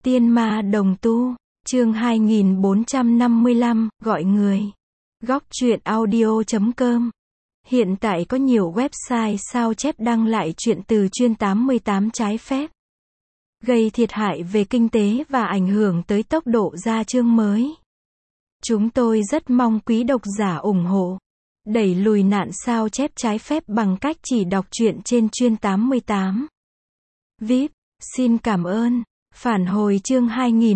Tiên ma đồng tu, chương 2455, gọi người. Góc truyện audio.com. Hiện tại có nhiều website sao chép đăng lại truyện từ chuyên 88 trái phép, gây thiệt hại về kinh tế và ảnh hưởng tới tốc độ ra chương mới. Chúng tôi rất mong quý độc giả ủng hộ, đẩy lùi nạn sao chép trái phép bằng cách chỉ đọc truyện trên chuyên 88. VIP, xin cảm ơn. Phản hồi chương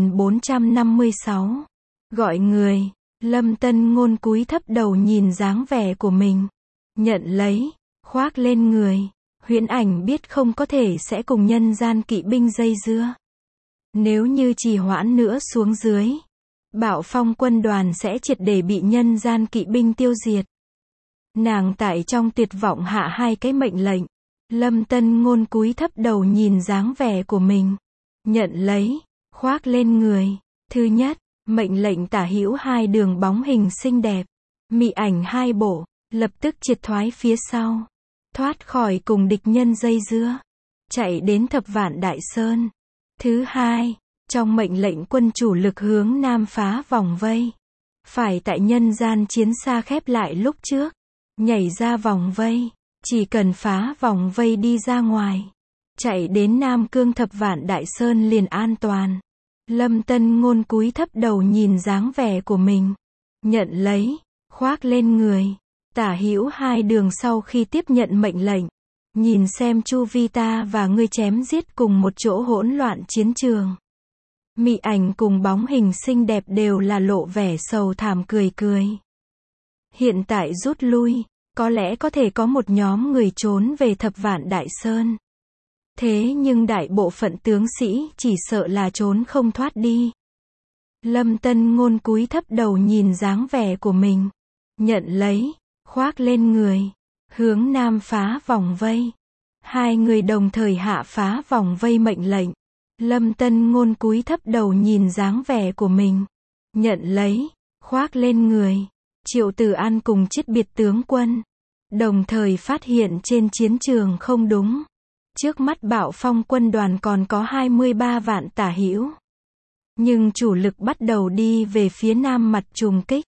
2456. Gọi người. Lâm Tân Ngôn cúi thấp đầu nhìn dáng vẻ của mình. Nhận lấy, khoác lên người. Huyễn Ảnh biết không có thể sẽ cùng nhân gian kỵ binh dây dưa. Nếu như trì hoãn nữa xuống dưới, Bạo Phong quân đoàn sẽ triệt để bị nhân gian kỵ binh tiêu diệt. Nàng tại trong tuyệt vọng hạ hai cái mệnh lệnh. Lâm Tân Ngôn cúi thấp đầu nhìn dáng vẻ của mình. Nhận lấy, khoác lên người. Thứ nhất, mệnh lệnh tả hữu hai đường bóng hình xinh đẹp. Mị ảnh hai bộ, lập tức triệt thoái phía sau. Thoát khỏi cùng địch nhân dây dưa. Chạy đến Thập Vạn Đại Sơn. Thứ hai, trong mệnh lệnh quân chủ lực hướng nam phá vòng vây. Phải tại nhân gian chiến xa khép lại lúc trước. Nhảy ra vòng vây. Chỉ cần phá vòng vây đi ra ngoài. Chạy đến Nam Cương Thập Vạn Đại Sơn liền an toàn. Lâm Tân Ngôn cúi thấp đầu nhìn dáng vẻ của mình. Nhận lấy, khoác lên người. Tả hữu hai đường sau khi tiếp nhận mệnh lệnh. Nhìn xem chu vi ta và ngươi chém giết cùng một chỗ hỗn loạn chiến trường. Mị ảnh cùng bóng hình xinh đẹp đều là lộ vẻ sầu thảm cười cười. Hiện tại rút lui, có lẽ có thể có một nhóm người trốn về Thập Vạn Đại Sơn. Thế nhưng đại bộ phận tướng sĩ chỉ sợ là trốn không thoát đi. Lâm Tân Ngôn cúi thấp đầu nhìn dáng vẻ của mình. Nhận lấy, khoác lên người. Hướng nam phá vòng vây. Hai người đồng thời hạ phá vòng vây mệnh lệnh. Lâm Tân Ngôn cúi thấp đầu nhìn dáng vẻ của mình. Nhận lấy, khoác lên người. Triệu Tử An cùng Chiết Biệt tướng quân. Đồng thời phát hiện trên chiến trường không đúng. Trước mắt Bạo Phong quân đoàn còn có 23 vạn tả hữu. Nhưng chủ lực bắt đầu đi về phía nam mặt trùng kích.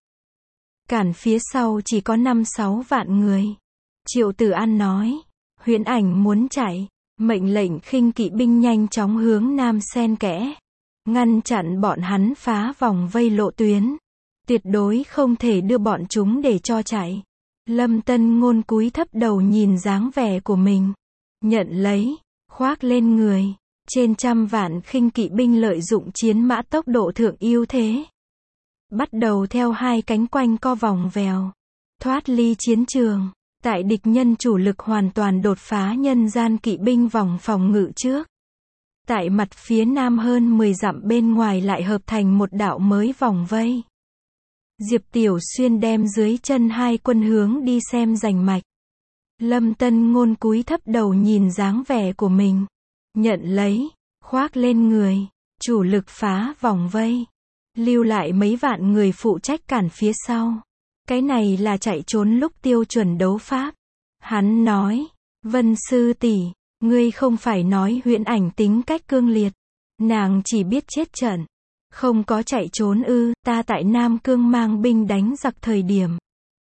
Cản phía sau chỉ có 5-6 vạn người. Triệu Tử An nói, Huyễn Ảnh muốn chạy, mệnh lệnh khinh kỵ binh nhanh chóng hướng nam xen kẽ. Ngăn chặn bọn hắn phá vòng vây lộ tuyến. Tuyệt đối không thể đưa bọn chúng để cho chạy. Lâm Tân Ngôn cúi thấp đầu nhìn dáng vẻ của mình. Nhận lấy, khoác lên người. Trên trăm vạn khinh kỵ binh lợi dụng chiến mã tốc độ thượng ưu thế. Bắt đầu theo hai cánh quanh co vòng vèo. Thoát ly chiến trường. Tại địch nhân chủ lực hoàn toàn đột phá nhân gian kỵ binh vòng phòng ngự trước. Tại mặt phía nam hơn 10 dặm bên ngoài lại hợp thành một đạo mới vòng vây. Diệp Tiểu Xuyên đem dưới chân hai quân hướng đi xem rành mạch. Lâm Tân Ngôn cúi thấp đầu nhìn dáng vẻ của mình. Nhận lấy, khoác lên người. Chủ lực phá vòng vây. Lưu lại mấy vạn người phụ trách cản phía sau. Cái này là chạy trốn lúc tiêu chuẩn đấu pháp. Hắn nói, Vân sư tỷ, ngươi không phải nói Huyễn Ảnh tính cách cương liệt. Nàng chỉ biết chết trận. Không có chạy trốn ư, ta tại Nam Cương mang binh đánh giặc thời điểm.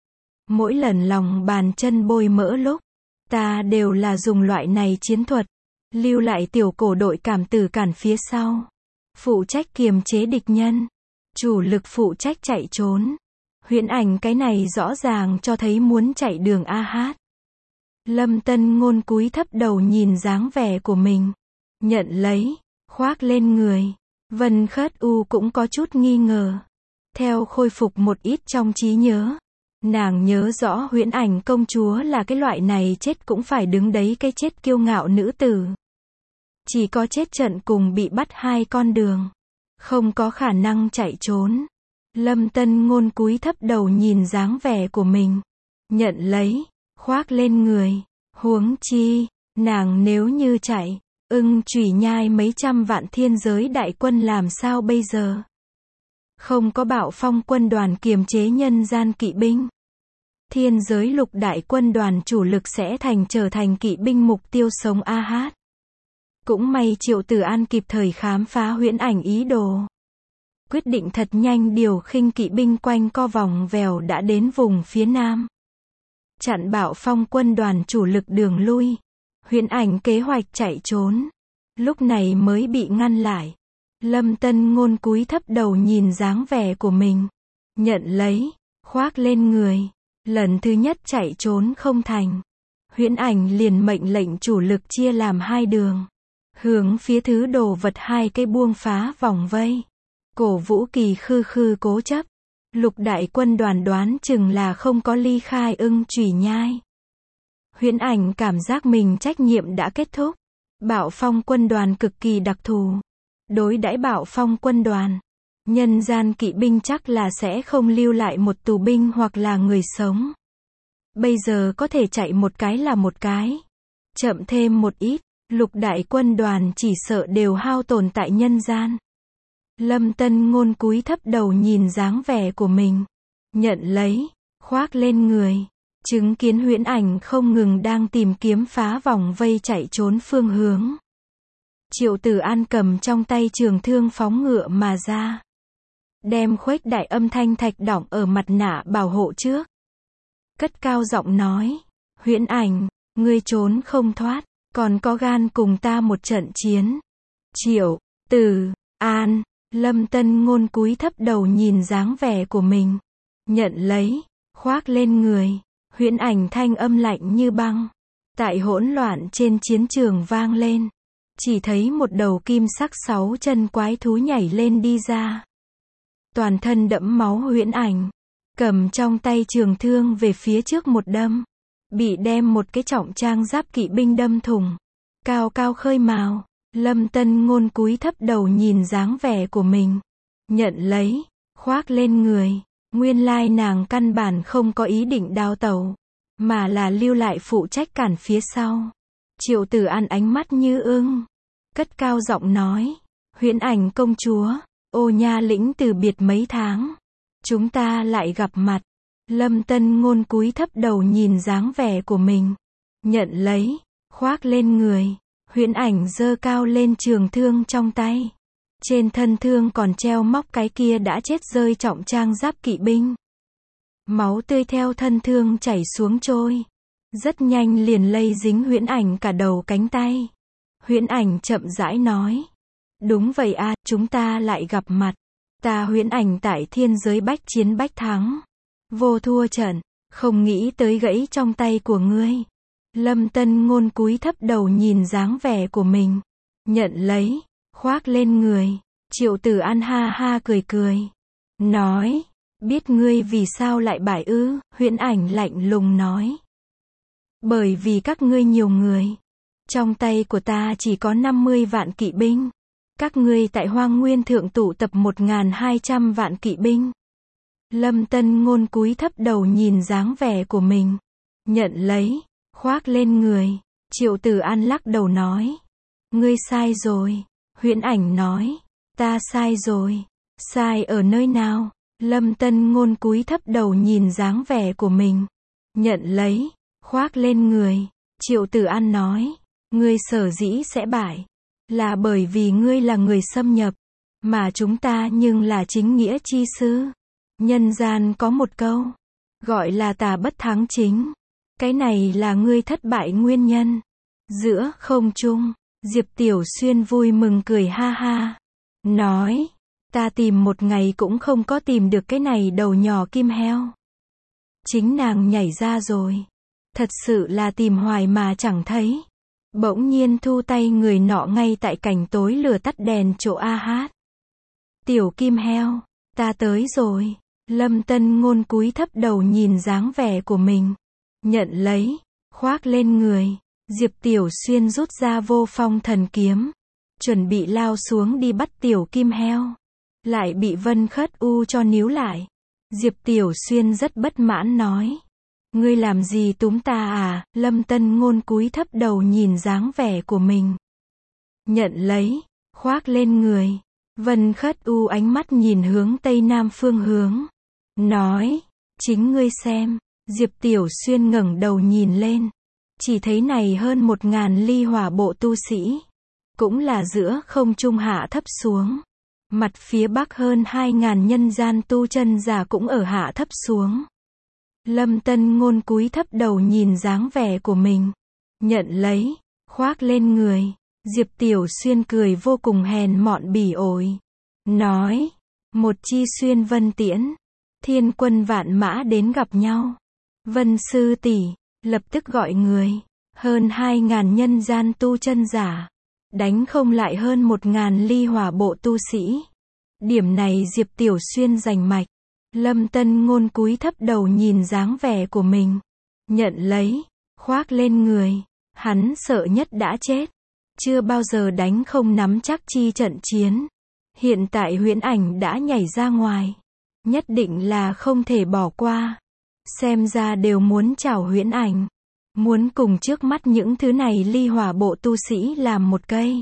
Mỗi lần lòng bàn chân bôi mỡ lúc, ta đều là dùng loại này chiến thuật. Lưu lại tiểu cổ đội cảm tử cản phía sau. Phụ trách kiềm chế địch nhân. Chủ lực phụ trách chạy trốn. Huyễn Ảnh cái này rõ ràng cho thấy muốn chạy đường AH. Lâm Tân Ngôn cúi thấp đầu nhìn dáng vẻ của mình. Nhận lấy, khoác lên người. Vân Khất U cũng có chút nghi ngờ. Theo khôi phục một ít trong trí nhớ. Nàng nhớ rõ Huyễn Ảnh công chúa là cái loại này chết cũng phải đứng đấy cái chết kiêu ngạo nữ tử. Chỉ có chết trận cùng bị bắt hai con đường. Không có khả năng chạy trốn. Lâm Tân Ngôn cúi thấp đầu nhìn dáng vẻ của mình. Nhận lấy, khoác lên người. Huống chi, nàng nếu như chạy, Ưng Chủy nhai mấy trăm vạn thiên giới đại quân làm sao bây giờ? Không có Bạo Phong quân đoàn kiềm chế nhân gian kỵ binh. Thiên giới lục đại quân đoàn chủ lực sẽ trở thành kỵ binh mục tiêu sống AH. Cũng may Triệu Tử An kịp thời khám phá Huyễn Ảnh ý đồ. Quyết định thật nhanh điều khinh kỵ binh quanh co vòng vèo đã đến vùng phía nam. Chặn Bạo Phong quân đoàn chủ lực đường lui. Huyễn Ảnh kế hoạch chạy trốn. Lúc này mới bị ngăn lại. Lâm Tân Ngôn cúi thấp đầu nhìn dáng vẻ của mình. Nhận lấy, khoác lên người. Lần thứ nhất chạy trốn không thành. Huyễn Ảnh liền mệnh lệnh chủ lực chia làm hai đường. Hướng phía thứ đồ vật hai cây buông phá vòng vây. Cổ Vũ Kỳ khư khư cố chấp. Lục đại quân đoàn đoán chừng là không có ly khai Ưng Chủy Nhai. Huyễn Ảnh cảm giác mình trách nhiệm đã kết thúc. Bạo Phong quân đoàn cực kỳ đặc thù. Đối đãi Bạo Phong quân đoàn, nhân gian kỵ binh chắc là sẽ không lưu lại một tù binh hoặc là người sống. Bây giờ có thể chạy một cái là một cái. Chậm thêm một ít, lục đại quân đoàn chỉ sợ đều hao tổn tại nhân gian. Lâm Tân Ngôn cúi thấp đầu nhìn dáng vẻ của mình. Nhận lấy, khoác lên người. Chứng kiến Huyễn Ảnh không ngừng đang tìm kiếm phá vòng vây chạy trốn phương hướng. Triệu Tử An cầm trong tay trường thương phóng ngựa mà ra. Đem khuếch đại âm thanh thạch đỏng ở mặt nạ bảo hộ trước. Cất cao giọng nói. Huyễn Ảnh, ngươi trốn không thoát, còn có gan cùng ta một trận chiến. Triệu Tử An, Lâm Tân Ngôn cúi thấp đầu nhìn dáng vẻ của mình. Nhận lấy, khoác lên người. Huyễn Ảnh thanh âm lạnh như băng. Tại hỗn loạn trên chiến trường vang lên. Chỉ thấy một đầu kim sắc 6 chân quái thú nhảy lên đi ra. Toàn thân đẫm máu Huyễn Ảnh. Cầm trong tay trường thương về phía trước một đâm. Bị đem một cái trọng trang giáp kỵ binh đâm thủng. Cao cao khơi mào. Lâm Tân Ngôn cúi thấp đầu nhìn dáng vẻ của mình. Nhận lấy, khoác lên người. Nguyên lai nàng căn bản không có ý định đào tẩu, mà là lưu lại phụ trách cản phía sau. Triệu Tử An ánh mắt như ưng. Cất cao giọng nói. Huyễn Ảnh công chúa, Ô Nha lĩnh từ biệt mấy tháng. Chúng ta lại gặp mặt. Lâm Tân Ngôn cúi thấp đầu nhìn dáng vẻ của mình. Nhận lấy, khoác lên người. Huyễn Ảnh giơ cao lên trường thương trong tay. Trên thân thương còn treo móc cái kia đã chết rơi trọng trang giáp kỵ binh. Máu tươi theo thân thương chảy xuống trôi. Rất nhanh liền lây dính Huyễn Ảnh cả đầu cánh tay. Huyễn Ảnh chậm rãi nói. Đúng vậy à, chúng ta lại gặp mặt. Ta Huyễn Ảnh tại thiên giới bách chiến bách thắng. Vô thua trận, không nghĩ tới gãy trong tay của ngươi. Lâm Tân Ngôn cúi thấp đầu nhìn dáng vẻ của mình. Nhận lấy, khoác lên người. Triệu Tử An ha ha cười cười. Nói, biết ngươi vì sao lại bại ư? Huyễn Ảnh lạnh lùng nói. Bởi vì các ngươi nhiều người. Trong tay của ta chỉ có 50 vạn kỵ binh. Các ngươi tại Hoang Nguyên Thượng tụ tập 1.200 vạn kỵ binh. Lâm Tân Ngôn cúi thấp đầu nhìn dáng vẻ của mình. Nhận lấy, khoác lên người. Triệu Tử An lắc đầu nói. Ngươi sai rồi. Huyễn Ảnh nói. Ta sai rồi. Sai ở nơi nào? Lâm Tân Ngôn cúi thấp đầu nhìn dáng vẻ của mình. Nhận lấy, khoác lên người. Triệu Tử An nói. Ngươi sở dĩ sẽ bại. Là bởi vì ngươi là người xâm nhập. Mà chúng ta nhưng là chính nghĩa chi sư. Nhân gian có một câu. Gọi là tà bất thắng chính. Cái này là ngươi thất bại nguyên nhân. Giữa không trung, Diệp Tiểu Xuyên vui mừng cười ha ha. Nói, ta tìm một ngày cũng không có tìm được cái này đầu nhỏ kim heo. Chính nàng nhảy ra rồi. Thật sự là tìm hoài mà chẳng thấy. Bỗng nhiên thu tay người nọ ngay tại cảnh tối lửa tắt đèn chỗ a hát. Tiểu kim heo, ta tới rồi. Lâm Tân Ngôn cúi thấp đầu nhìn dáng vẻ của mình. Nhận lấy, khoác lên người. Diệp Tiểu Xuyên rút ra Vô Phong thần kiếm. Chuẩn bị lao xuống đi bắt tiểu kim heo. Lại bị Vân Khất U cho níu lại. Diệp Tiểu Xuyên rất bất mãn nói. Ngươi làm gì túm ta à? Lâm Tân Ngôn cúi thấp đầu nhìn dáng vẻ của mình. Nhận lấy, khoác lên người. Vân Khất U ánh mắt nhìn hướng tây nam phương hướng. Nói, chính ngươi xem. Diệp Tiểu Xuyên ngẩng đầu nhìn lên. Chỉ thấy này hơn 1000 ly hỏa bộ tu sĩ. cũng là giữa không trung hạ thấp xuống. Mặt phía bắc hơn 2.000 nhân gian tu chân giả cũng ở hạ thấp xuống. Lâm Tân Ngôn cúi thấp đầu nhìn dáng vẻ của mình. Nhận lấy, khoác lên người. Diệp Tiểu Xuyên cười vô cùng hèn mọn bỉ ổi. Nói, một chi xuyên Vân tiễn. Thiên quân vạn mã đến gặp nhau. Vân sư tỷ, lập tức gọi người. Hơn 2.000 nhân gian tu chân giả. Đánh không lại hơn 1.000 ly hỏa bộ tu sĩ. Điểm này Diệp Tiểu Xuyên giành mạch. Lâm Tân Ngôn cúi thấp đầu nhìn dáng vẻ của mình. Nhận lấy, khoác lên người. Hắn sợ nhất đã chết. Chưa bao giờ đánh không nắm chắc chi trận chiến. Hiện tại Huyễn Ảnh đã nhảy ra ngoài. Nhất định là không thể bỏ qua. Xem ra đều muốn chào Huyễn Ảnh. Muốn cùng trước mắt những thứ này ly hỏa bộ tu sĩ làm một cây.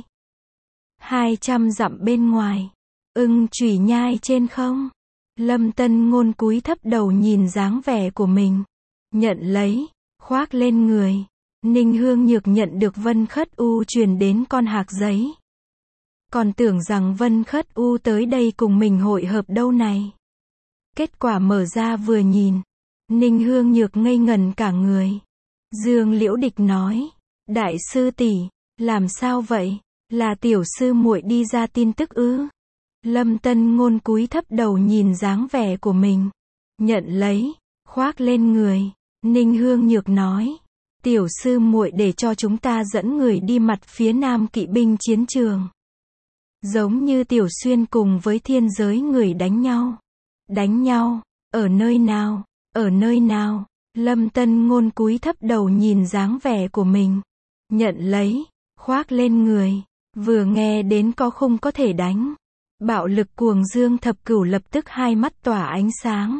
200 dặm bên ngoài. Ưng chủy nhai trên không. Lâm Tân Ngôn cúi thấp đầu nhìn dáng vẻ của mình. Nhận lấy, khoác lên người. Ninh Hương Nhược nhận được Vân Khất U truyền đến con hạc giấy. Còn tưởng rằng Vân Khất U tới đây cùng mình hội hợp đâu này. Kết quả mở ra vừa nhìn. Ninh Hương Nhược ngây ngần cả người. Dương Liễu Địch nói. Đại sư tỷ, làm sao vậy? Là tiểu sư muội đi ra tin tức ư? Lâm Tân Ngôn cúi thấp đầu nhìn dáng vẻ của mình. Nhận lấy, khoác lên người. Ninh Hương Nhược nói. Tiểu sư muội để cho chúng ta dẫn người đi mặt phía nam kỵ binh chiến trường. Giống như Tiểu Xuyên cùng với thiên giới người đánh nhau. Đánh nhau? Ở nơi nào? Ở nơi nào? Lâm Tân Ngôn cúi thấp đầu nhìn dáng vẻ của mình. Nhận lấy, khoác lên người. Vừa nghe đến có khung có thể đánh. Bạo lực cuồng Dương Thập Cửu lập tức hai mắt tỏa ánh sáng.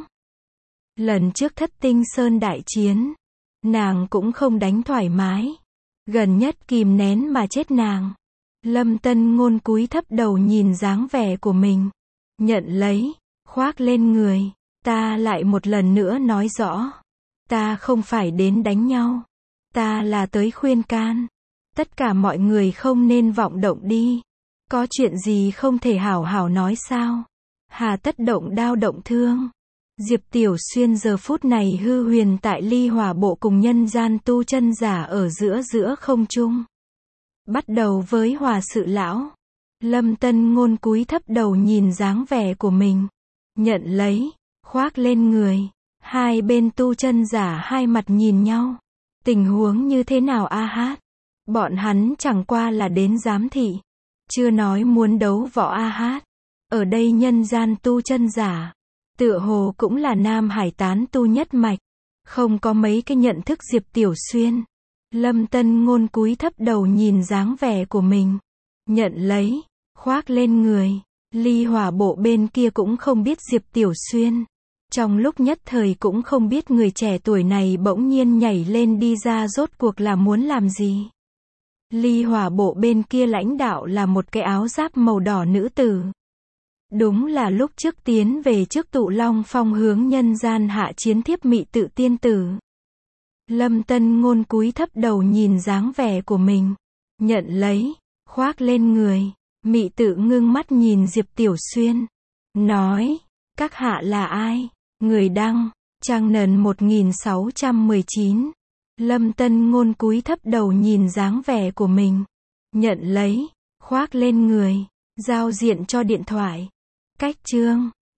Lần trước Thất Tinh Sơn đại chiến, nàng cũng không đánh thoải mái. Gần nhất kìm nén mà chết nàng. Lâm Tân Ngôn cúi thấp đầu nhìn dáng vẻ của mình. Nhận lấy, khoác lên người. Ta lại một lần nữa nói rõ. Ta không phải đến đánh nhau. Ta là tới khuyên can. Tất cả mọi người không nên vọng động đi. Có chuyện gì không thể hảo hảo nói sao? Hà tất động đao động thương. Diệp Tiểu Xuyên giờ phút này hư huyền tại ly hỏa bộ cùng nhân gian tu chân giả ở giữa không trung. Bắt đầu với Hòa Sự Lão. Lâm Tân Ngôn cúi thấp đầu nhìn dáng vẻ của mình. Nhận lấy, khoác lên người. Hai bên tu chân giả hai mặt nhìn nhau. Tình huống như thế nào a hát? Bọn hắn chẳng qua là đến giám thị. Chưa nói muốn đấu võ a hát. Ở đây nhân gian tu chân giả. Tựa hồ cũng là Nam Hải tán tu nhất mạch. Không có mấy cái nhận thức Diệp Tiểu Xuyên. Lâm Tân Ngôn cúi thấp đầu nhìn dáng vẻ của mình. Nhận lấy, khoác lên người. Ly hỏa bộ bên kia cũng không biết Diệp Tiểu Xuyên. Trong lúc nhất thời cũng không biết người trẻ tuổi này bỗng nhiên nhảy lên đi ra rốt cuộc là muốn làm gì. Ly hỏa bộ bên kia lãnh đạo là một cái áo giáp màu đỏ nữ tử. Đúng là lúc trước tiến về trước Tụ Long Phong hướng nhân gian hạ chiến thiếp mị tự tiên tử. Lâm Tân Ngôn cúi thấp đầu nhìn dáng vẻ của mình. Nhận lấy, khoác lên người. Mị tự ngưng mắt nhìn Diệp Tiểu Xuyên. Nói, các hạ là ai? Người đăng, trang nền 1619. Lâm Tân Ngôn cúi thấp đầu nhìn dáng vẻ của mình. Nhận lấy, khoác lên người. Giao diện cho điện thoại. Cách chương